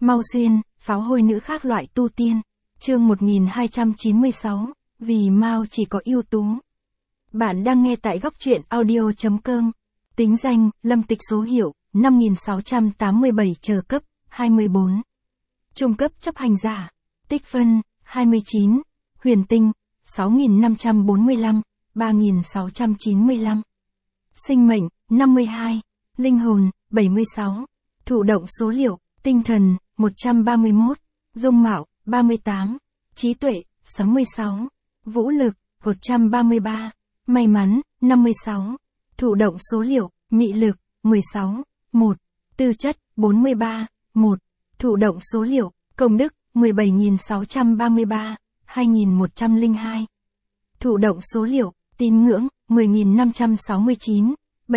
Mau Xuyên, pháo hôi nữ khác loại tu tiên. Chương 1296, vì Mao chỉ có ưu tú. Bạn đang nghe tại góc truyện audio.com. Tính danh, Lâm Tịch, số hiệu, 5687, chờ cấp, 24. Trung cấp chấp hành giả. Tích phân, 29. Huyền tinh, 6545, 3695. Sinh mệnh, 52. Linh hồn, 76. Thụ động số liệu, tinh thần, 131. Dung mạo, 38. Trí tuệ, 66. Vũ lực, 133. May mắn, 56. Thụ động số liệu, mị lực, 16. 1. Tư chất, 43. 1. Thụ động số liệu, công đức, 17.633, 2102. Thụ động số liệu, tín ngưỡng, 10.569,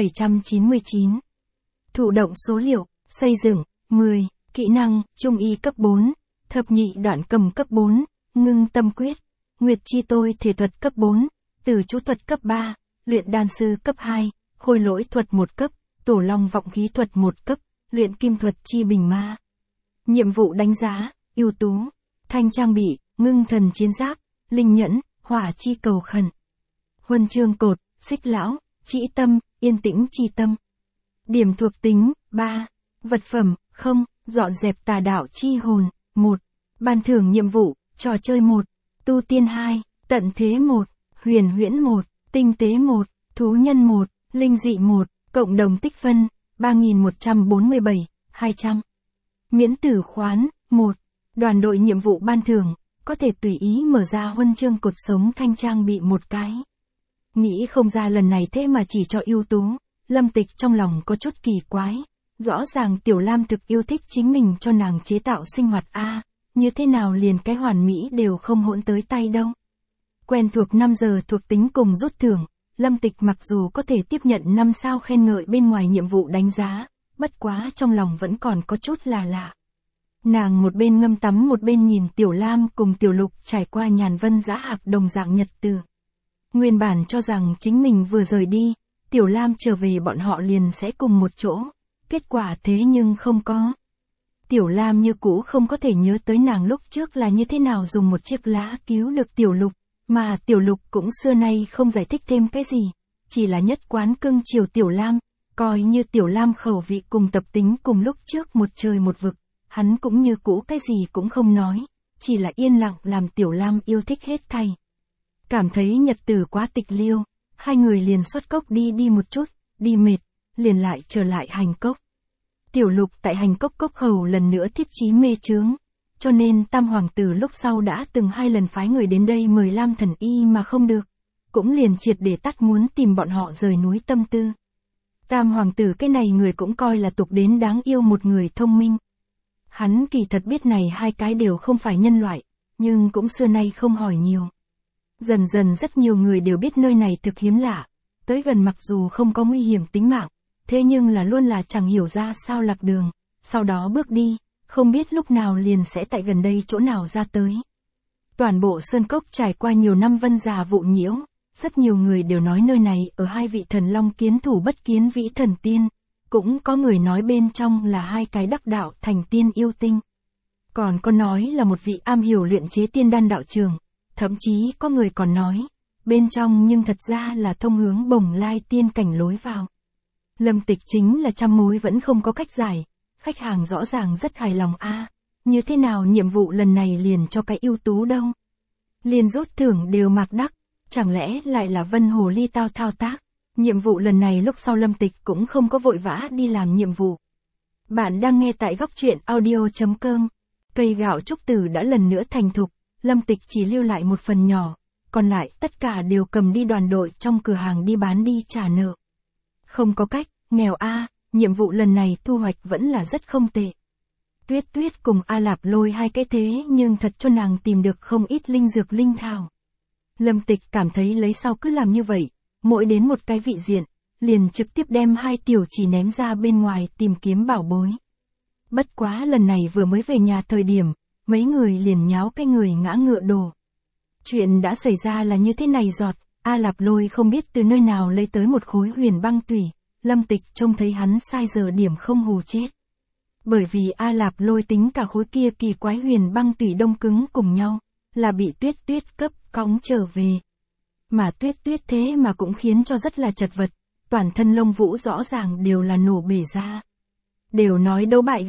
799. Thụ động số liệu, xây dựng, 10. Kỹ năng, trung y cấp 4, thập nhị đoạn cầm cấp 4, ngưng tâm quyết, nguyệt chi tôi thể thuật cấp 4, từ chú thuật cấp 3, luyện đan sư cấp 2, khôi lỗi thuật 1 cấp, tổ long vọng khí thuật 1 cấp, luyện kim thuật chi bình ma. Nhiệm vụ đánh giá, ưu tú, thanh trang bị, ngưng thần chiến giáp, linh nhẫn, hỏa chi cầu khẩn. Huân chương cột, xích lão, trĩ tâm, yên tĩnh chi tâm. Điểm thuộc tính, 3. Vật phẩm, 0, dọn dẹp tà đạo chi hồn, 1. Ban thưởng nhiệm vụ, trò chơi 1, tu tiên 2, tận thế 1, huyền huyễn 1, tinh tế 1, thú nhân 1, linh dị 1, cộng đồng tích phân, 3147, 200. Miễn tử khoán, 1. Đoàn đội nhiệm vụ ban thưởng, có thể tùy ý mở ra huân chương cột sống thanh trang bị một cái. Nghĩ không ra lần này thế mà chỉ cho ưu tú, Lâm Tịch trong lòng có chút kỳ quái. Rõ ràng Tiểu Lam thực yêu thích chính mình cho nàng chế tạo sinh hoạt A, như thế nào liền cái hoàn mỹ đều không hỗn tới tay đâu. Quen thuộc 5 giờ thuộc tính cùng rút thưởng, Lâm Tịch mặc dù có thể tiếp nhận 5 sao khen ngợi bên ngoài nhiệm vụ đánh giá, bất quá trong lòng vẫn còn có chút là lạ. Nàng một bên ngâm tắm một bên nhìn Tiểu Lam cùng Tiểu Lục trải qua nhàn vân dã hạc đồng dạng nhật từ. Nguyên bản cho rằng chính mình vừa rời đi, Tiểu Lam trở về bọn họ liền sẽ cùng một chỗ. Kết quả thế nhưng không có. Tiểu Lam như cũ không có thể nhớ tới nàng lúc trước là như thế nào dùng một chiếc lá cứu được Tiểu Lục, mà Tiểu Lục cũng xưa nay không giải thích thêm cái gì, chỉ là nhất quán cưng chiều Tiểu Lam, coi như Tiểu Lam khẩu vị cùng tập tính cùng lúc trước một trời một vực, hắn cũng như cũ cái gì cũng không nói, chỉ là yên lặng làm Tiểu Lam yêu thích hết thảy. Cảm thấy nhật tử quá tịch liêu, hai người liền xuất cốc đi một chút, đi mệt, liền lại trở lại hành cốc. Tiểu Lục tại hành cốc cốc hầu lần nữa thiết trí mê chướng, cho nên Tam Hoàng tử lúc sau đã từng 2 lần phái người đến đây mời Lam Thần Y mà không được, cũng liền triệt để tắt muốn tìm bọn họ rời núi tâm tư. Tam Hoàng tử cái này người cũng coi là tục đến đáng yêu một người thông minh. Hắn kỳ thật biết này 2 cái đều không phải nhân loại, nhưng cũng xưa nay không hỏi nhiều. Dần dần rất nhiều người đều biết nơi này thực hiếm lạ, tới gần mặc dù không có nguy hiểm tính mạng, thế nhưng là luôn là chẳng hiểu ra sao lạc đường, sau đó bước đi, không biết lúc nào liền sẽ tại gần đây chỗ nào ra tới. Toàn bộ sơn cốc trải qua nhiều năm vân già vụ nhiễu, rất nhiều người đều nói nơi này ở 2 vị thần long kiến thủ bất kiến vĩ thần tiên, cũng có người nói bên trong là 2 cái đắc đạo thành tiên yêu tinh. Còn có nói là một vị am hiểu luyện chế tiên đan đạo trường, thậm chí có người còn nói, bên trong nhưng thật ra là thông hướng Bồng Lai tiên cảnh lối vào. Lâm Tịch chính là trăm mối vẫn không có cách giải, khách hàng rõ ràng rất hài lòng a, như thế nào nhiệm vụ lần này liền cho cái ưu tú đâu. Liền rút thưởng đều mạc đắc, chẳng lẽ lại là Vân Hồ Ly tao thao tác. Nhiệm vụ lần này lúc sau Lâm Tịch cũng không có vội vã đi làm nhiệm vụ. Bạn đang nghe tại góc truyện audio.com. Cây gạo trúc tử đã lần nữa thành thục, Lâm Tịch chỉ lưu lại một phần nhỏ, còn lại tất cả đều cầm đi đoàn đội trong cửa hàng đi bán đi trả nợ. Không có cách, nghèo a, nhiệm vụ lần này thu hoạch vẫn là rất không tệ. Tuyết Tuyết cùng A Lạp Lôi 2 cái thế nhưng thật cho nàng tìm được không ít linh dược linh thảo. Lâm Tịch cảm thấy lấy sau cứ làm như vậy, mỗi đến một cái vị diện, liền trực tiếp đem 2 tiểu chỉ ném ra bên ngoài tìm kiếm bảo bối. Bất quá lần này vừa mới về nhà thời điểm, mấy người liền nháo cái người ngã ngựa đổ. Chuyện đã xảy ra là như thế này giọt, A Lạp Lôi không biết từ nơi nào lấy tới một khối huyền băng tủy, Lâm Tịch trông thấy hắn sai giờ điểm không hù chết. Bởi vì A Lạp Lôi tính cả khối kia kỳ quái huyền băng tủy đông cứng cùng nhau, là bị Tuyết Tuyết cấp cõng trở về. Mà Tuyết Tuyết thế mà cũng khiến cho rất là chật vật, toàn thân lông vũ rõ ràng đều là nổ bể ra. Đều nói đấu bại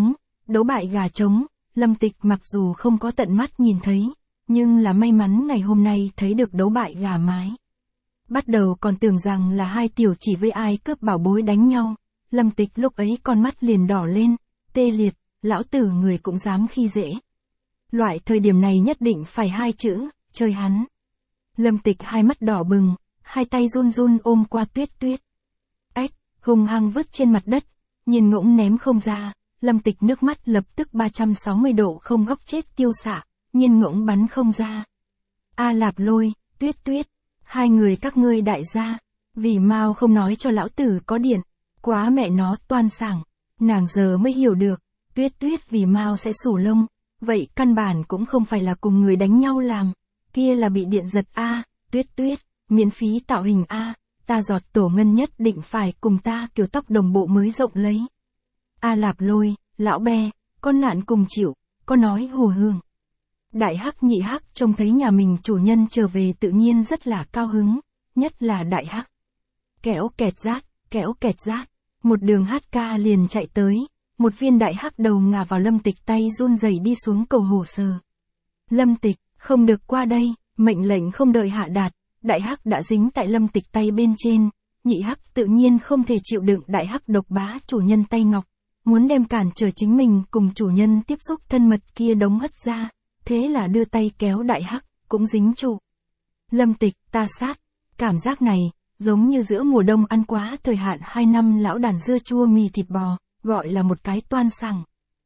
gà trống, Lâm Tịch mặc dù không có tận mắt nhìn thấy, nhưng là may mắn ngày hôm nay thấy được đấu bại gà mái. Bắt đầu còn tưởng rằng là hai tiểu chỉ với ai cướp bảo bối đánh nhau, Lâm Tịch lúc ấy con mắt liền đỏ lên, tê liệt, lão tử người cũng dám khi dễ. Loại thời điểm này nhất định phải hai chữ, chơi hắn. Lâm Tịch hai mắt đỏ bừng, hai tay run run ôm qua Tuyết Tuyết. Ếch, hung hăng vứt trên mặt đất, nhìn ngỗng ném không ra, Lâm Tịch nước mắt lập tức 360 độ không góc chết tiêu xạ, nhìn ngỗng bắn không ra. A Lạp Lôi, Tuyết Tuyết, hai người các ngươi đại gia, vì mau không nói cho lão tử có điện, quá mẹ nó toan sảng, nàng giờ mới hiểu được, Tuyết Tuyết vì mau sẽ sủ lông, vậy căn bản cũng không phải là cùng người đánh nhau làm, kia là bị điện giật a, Tuyết Tuyết, miễn phí tạo hình a, ta giọt tổ ngân nhất định phải cùng ta kiểu tóc đồng bộ mới rộng lấy. A Lạp Lôi, lão be, con nạn cùng chịu, con nói hồ hương. Đại Hắc Nhị Hắc trông thấy nhà mình chủ nhân trở về tự nhiên rất là cao hứng, nhất là Đại Hắc. Kéo kẹt rát, một đường hát ca liền chạy tới, một viên Đại Hắc đầu ngả vào Lâm Tịch tay run rẩy đi xuống cầu hồ sơ. Lâm Tịch, không được qua đây, mệnh lệnh không đợi hạ đạt, Đại Hắc đã dính tại Lâm Tịch tay bên trên, Nhị Hắc tự nhiên không thể chịu đựng Đại Hắc độc bá chủ nhân tay ngọc, muốn đem cản trở chính mình cùng chủ nhân tiếp xúc thân mật kia đống hất ra, thế là đưa tay kéo Đại Hắc, cũng dính trụ. Lâm Tịch, ta sát, cảm giác này, giống như giữa mùa đông ăn quá thời hạn 2 năm lão đàn dưa chua mì thịt bò, gọi là một cái toan sảng.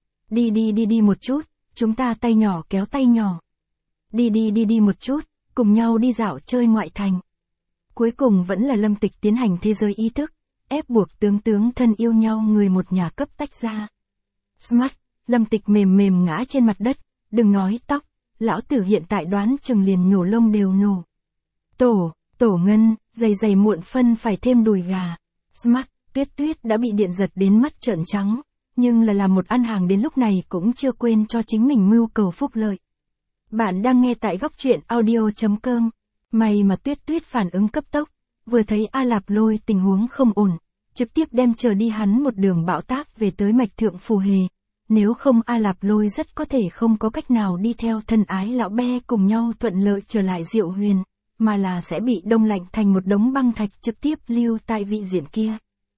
Đi một chút, chúng ta tay nhỏ kéo tay nhỏ. Đi một chút, cùng nhau đi dạo chơi ngoại thành. Cuối cùng vẫn là Lâm Tịch tiến hành thế giới ý thức, ép buộc tướng thân yêu nhau người một nhà cấp tách ra. Smart, Lâm Tịch mềm ngã trên mặt đất, đừng nói tóc, lão tử hiện tại đoán chừng liền nhổ lông đều nổ. Tổ ngân, dày muộn phân phải thêm đùi gà. Smart, Tuyết Tuyết đã bị điện giật đến mắt trợn trắng, nhưng là làm một ăn hàng đến lúc này cũng chưa quên cho chính mình mưu cầu phúc lợi. Bạn đang nghe tại góc truyện audio.com. May mà Tuyết Tuyết phản ứng cấp tốc, vừa thấy A Lạp Lôi tình huống không ổn, trực tiếp đem chờ đi hắn một đường bão táp về tới mạch thượng phù hề. Nếu không A Lạp Lôi rất có thể không có cách nào đi theo thân ái lão be cùng nhau thuận lợi trở lại Diệu Huyền, mà là sẽ bị đông lạnh thành một đống băng thạch trực tiếp lưu tại vị diện kia.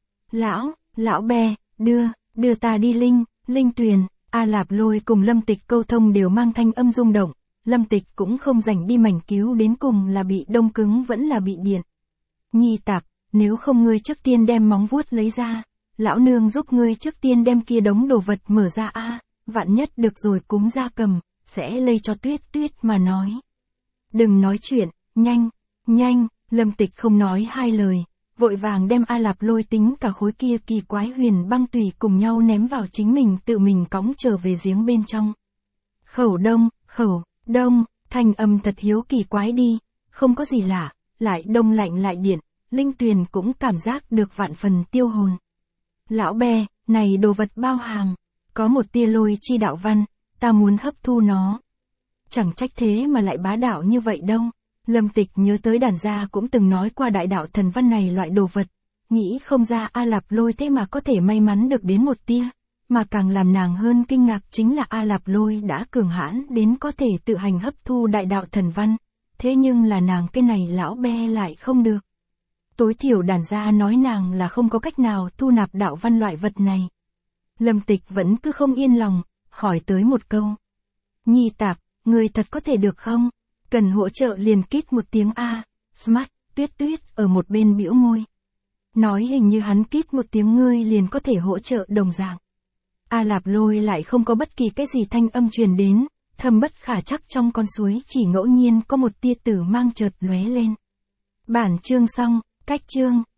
Lão be, đưa ta đi linh tuyền. A Lạp Lôi cùng Lâm Tịch câu thông đều mang thanh âm rung động, Lâm Tịch cũng không rảnh đi mảnh cứu đến cùng là bị đông cứng vẫn là bị điện. Nhi tạp, nếu không ngươi trước tiên đem móng vuốt lấy ra, lão nương giúp ngươi trước tiên đem kia đống đồ vật mở ra a, vạn nhất được rồi cúm gia cầm, sẽ lây cho Tuyết Tuyết mà nói. Đừng nói chuyện, nhanh, Lâm Tịch không nói hai lời, vội vàng đem A Lạp Lôi tính cả khối kia kỳ quái huyền băng tùy cùng nhau ném vào chính mình tự mình cõng trở về giếng bên trong. Khẩu đông, thanh âm thật hiếu kỳ quái đi, không có gì lạ, lại đông lạnh lại điện, Linh Tuyền cũng cảm giác được vạn phần tiêu hồn. Lão be, này đồ vật bao hàng, có một tia lôi chi đạo văn, ta muốn hấp thu nó. Chẳng trách thế mà lại bá đạo như vậy đâu. Lâm Tịch nhớ tới đàn gia cũng từng nói qua đại đạo thần văn này loại đồ vật, nghĩ không ra A Lạp Lôi thế mà có thể may mắn được đến một tia, mà càng làm nàng hơn kinh ngạc chính là A Lạp Lôi đã cường hãn đến có thể tự hành hấp thu đại đạo thần văn, thế nhưng là nàng cái này lão be lại không được. Tối thiểu đàn gia nói nàng là không có cách nào thu nạp đạo văn loại vật này. Lâm Tịch vẫn cứ không yên lòng, hỏi tới một câu. Nhi tạp, người thật có thể được không? Cần hỗ trợ liền kít một tiếng A. Smart, Tuyết Tuyết ở một bên bĩu môi. Nói hình như hắn kít một tiếng ngươi liền có thể hỗ trợ đồng dạng. A Lạp Lôi lại không có bất kỳ cái gì thanh âm truyền đến, thầm bất khả chắc trong con suối chỉ ngẫu nhiên có một tia tử mang chợt lóe lên. Bản chương xong, cách chương.